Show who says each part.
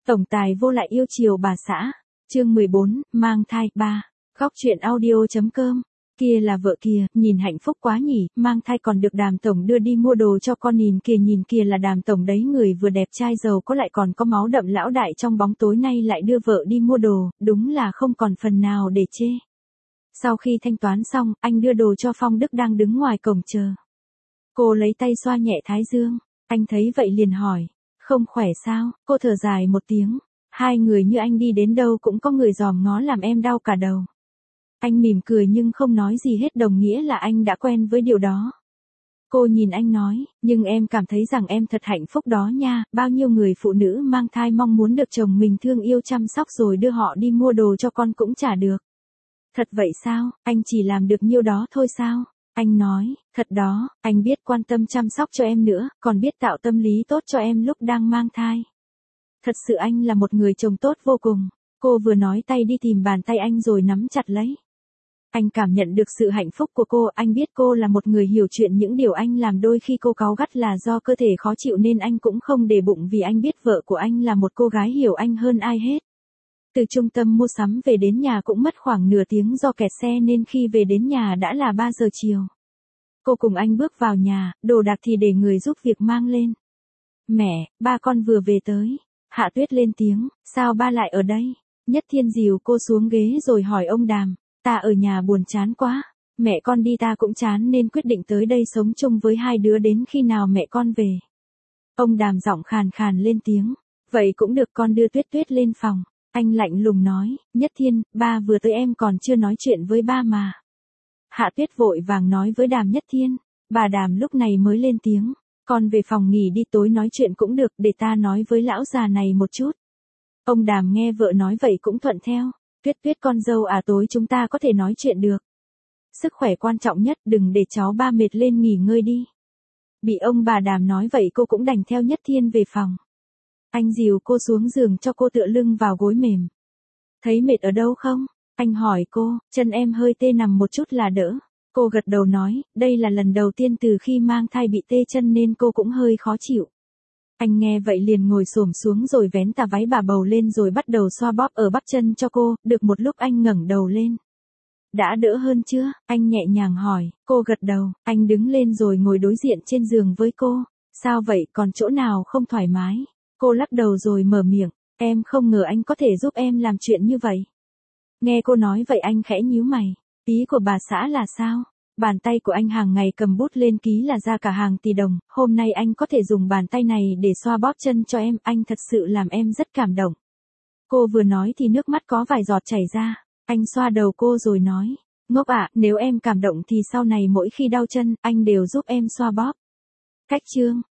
Speaker 1: Tổng tài vô lại yêu chiều bà xã. Chương 14, mang thai 3. Góc truyện audio.com. Kia là vợ kìa, nhìn hạnh phúc quá nhỉ, mang thai còn được Đàm tổng đưa đi mua đồ cho con, nhìn kìa là Đàm tổng đấy, người vừa đẹp trai giàu có lại còn có máu đậm lão đại trong bóng tối, nay lại đưa vợ đi mua đồ, đúng là không còn phần nào để chê. Sau khi thanh toán xong, anh đưa đồ cho Phong Đức đang đứng ngoài cổng chờ. Cô lấy tay xoa nhẹ thái dương, anh thấy vậy liền hỏi, không khỏe sao? Cô thở dài một tiếng, hai người như anh đi đến đâu cũng có người dòm ngó làm em đau cả đầu. Anh mỉm cười nhưng không nói gì hết, đồng nghĩa là anh đã quen với điều đó. Cô nhìn anh nói, nhưng em cảm thấy rằng em thật hạnh phúc đó nha, bao nhiêu người phụ nữ mang thai mong muốn được chồng mình thương yêu chăm sóc rồi đưa họ đi mua đồ cho con cũng chả được. Thật vậy sao, anh chỉ làm được nhiêu đó thôi sao? Anh nói, thật đó, anh biết quan tâm chăm sóc cho em nữa, còn biết tạo tâm lý tốt cho em lúc đang mang thai. Thật sự anh là một người chồng tốt vô cùng. Cô vừa nói tay đi tìm bàn tay anh rồi nắm chặt lấy. Anh cảm nhận được sự hạnh phúc của cô, anh biết cô là một người hiểu chuyện, những điều anh làm đôi khi cô cáu gắt là do cơ thể khó chịu nên anh cũng không để bụng, vì anh biết vợ của anh là một cô gái hiểu anh hơn ai hết. Từ trung tâm mua sắm về đến nhà cũng mất khoảng nửa tiếng do kẹt xe nên khi về đến nhà đã là 3 giờ chiều. Cô cùng anh bước vào nhà, đồ đạc thì để người giúp việc mang lên. Mẹ, ba con vừa về tới. Hạ Tuyết lên tiếng, sao ba lại ở đây? Nhất Thiên dìu cô xuống ghế rồi hỏi ông Đàm, ta ở nhà buồn chán quá. Mẹ con đi ta cũng chán nên quyết định tới đây sống chung với hai đứa đến khi nào mẹ con về. Ông Đàm giọng khàn khàn lên tiếng, vậy cũng được, con đưa Tuyết Tuyết lên phòng. Anh lạnh lùng nói, Nhất Thiên, ba vừa tới em còn chưa nói chuyện với ba mà. Hạ Tuyết vội vàng nói với Đàm Nhất Thiên. Bà Đàm lúc này mới lên tiếng, con về phòng nghỉ đi, tối nói chuyện cũng được, để ta nói với lão già này một chút. Ông Đàm nghe vợ nói vậy cũng thuận theo. Tuyết Tuyết con dâu à, tối chúng ta có thể nói chuyện được. Sức khỏe quan trọng nhất, đừng để cháu ba mệt lên, nghỉ ngơi đi. Bị ông bà Đàm nói vậy cô cũng đành theo Nhất Thiên về phòng. Anh dìu cô xuống giường cho cô tựa lưng vào gối mềm. Thấy mệt ở đâu không? Anh hỏi cô, chân em hơi tê, nằm một chút là đỡ. Cô gật đầu nói, đây là lần đầu tiên từ khi mang thai bị tê chân nên cô cũng hơi khó chịu. Anh nghe vậy liền ngồi xổm xuống rồi vén tà váy bà bầu lên rồi bắt đầu xoa bóp ở bắp chân cho cô, được một lúc anh ngẩng đầu lên. Đã đỡ hơn chưa? Anh nhẹ nhàng hỏi, cô gật đầu, anh đứng lên rồi ngồi đối diện trên giường với cô. Sao vậy, còn chỗ nào không thoải mái? Cô lắc đầu rồi mở miệng, em không ngờ anh có thể giúp em làm chuyện như vậy. Nghe cô nói vậy anh khẽ nhíu mày, ý của bà xã là sao? Bàn tay của anh hàng ngày cầm bút lên ký là ra cả hàng tỷ đồng, hôm nay anh có thể dùng bàn tay này để xoa bóp chân cho em, anh thật sự làm em rất cảm động. Cô vừa nói thì nước mắt có vài giọt chảy ra, anh xoa đầu cô rồi nói, ngốc ạ, nếu em cảm động thì sau này mỗi khi đau chân, anh đều giúp em xoa bóp. Cách chương.